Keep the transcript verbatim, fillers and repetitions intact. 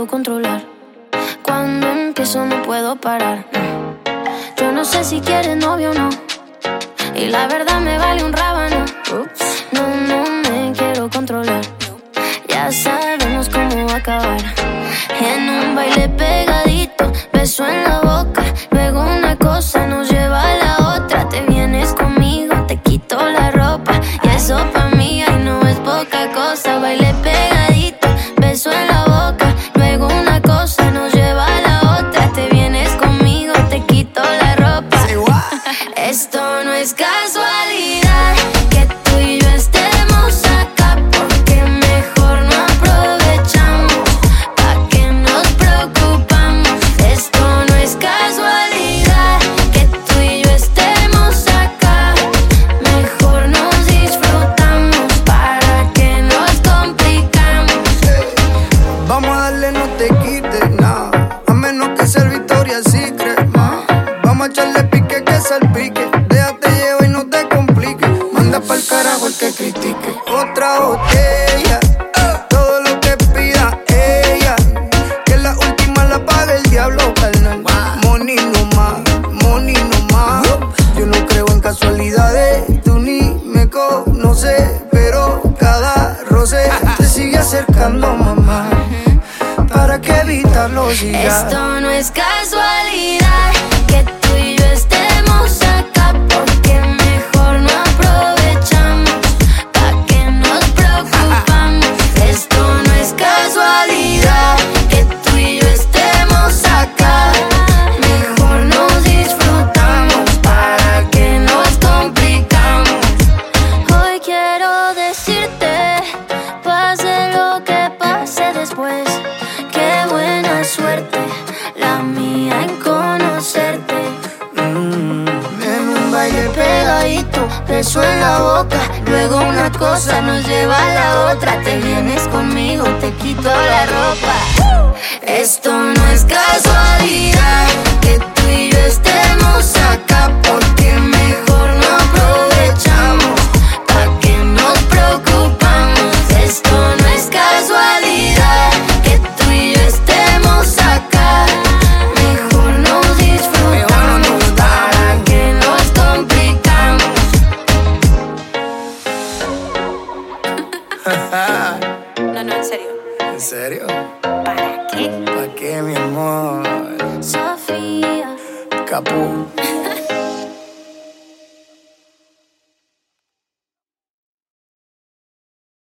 puedo controlar. Cuando empiezo no puedo parar. Yo no sé si quieres novio o no, y la verdad me vale un rábano. No, no me quiero controlar. Ya sabemos cómo va a acabar. En un baile pegadito, beso en la boca, luego una cosa nos lleva a la otra. Te vienes conmigo, te quito la ropa, y eso pa' mí ay no es poca cosa. Baile pegadito, beso en la boca, luego una cosa nos lleva a la otra. Te vienes conmigo, te quito la ropa. Esto no es casualidad que tú y yo estemos acá, porque mejor no aprovechamos, pa' que nos preocupamos. Esto no es casualidad que tú y yo estemos acá, mejor nos disfrutamos, para que nos complicamos. Vamos a darle, no te quites nada, a menos que sea el Victoria's Secret, ma. Vamos a echarle pique que salpique, déjate llevar y no te compliques. Manda pa'l carajo el que critique. Otra botella, todo lo que pida ella, que la última la pague el diablo, carnal. Money no más, money no más. Yo no creo en casualidades, tú ni me conoces, pero cada roce te sigue acercando, mamá, para que evitarlo siga. Esto no es casualidad que tú y yo estemos acá, porque mejor no aprovechamos, pa' que nos preocupamos. Esto no es casualidad que tú y yo estemos acá, mejor nos disfrutamos, para que nos complicamos. Hoy quiero decirte, pase lo que pase después, qué buena suerte la mía en conocerte. Mm, En un baile pegadito, beso en la boca, luego una cosa nos lleva a la otra. Te vienes conmigo, te quito la ropa. Esto no es casualidad que tú y yo estemos acá, porque mejor no aprovechamos, pa' que nos preocupamos. Esto no es casualidad que tú y yo estemos acá, mejor nos disfrutamos, para que nos complicamos. No, no, en serio. ¿En serio? ¿Para qué? ¿Para qué, mi amor? Sofía. Capú.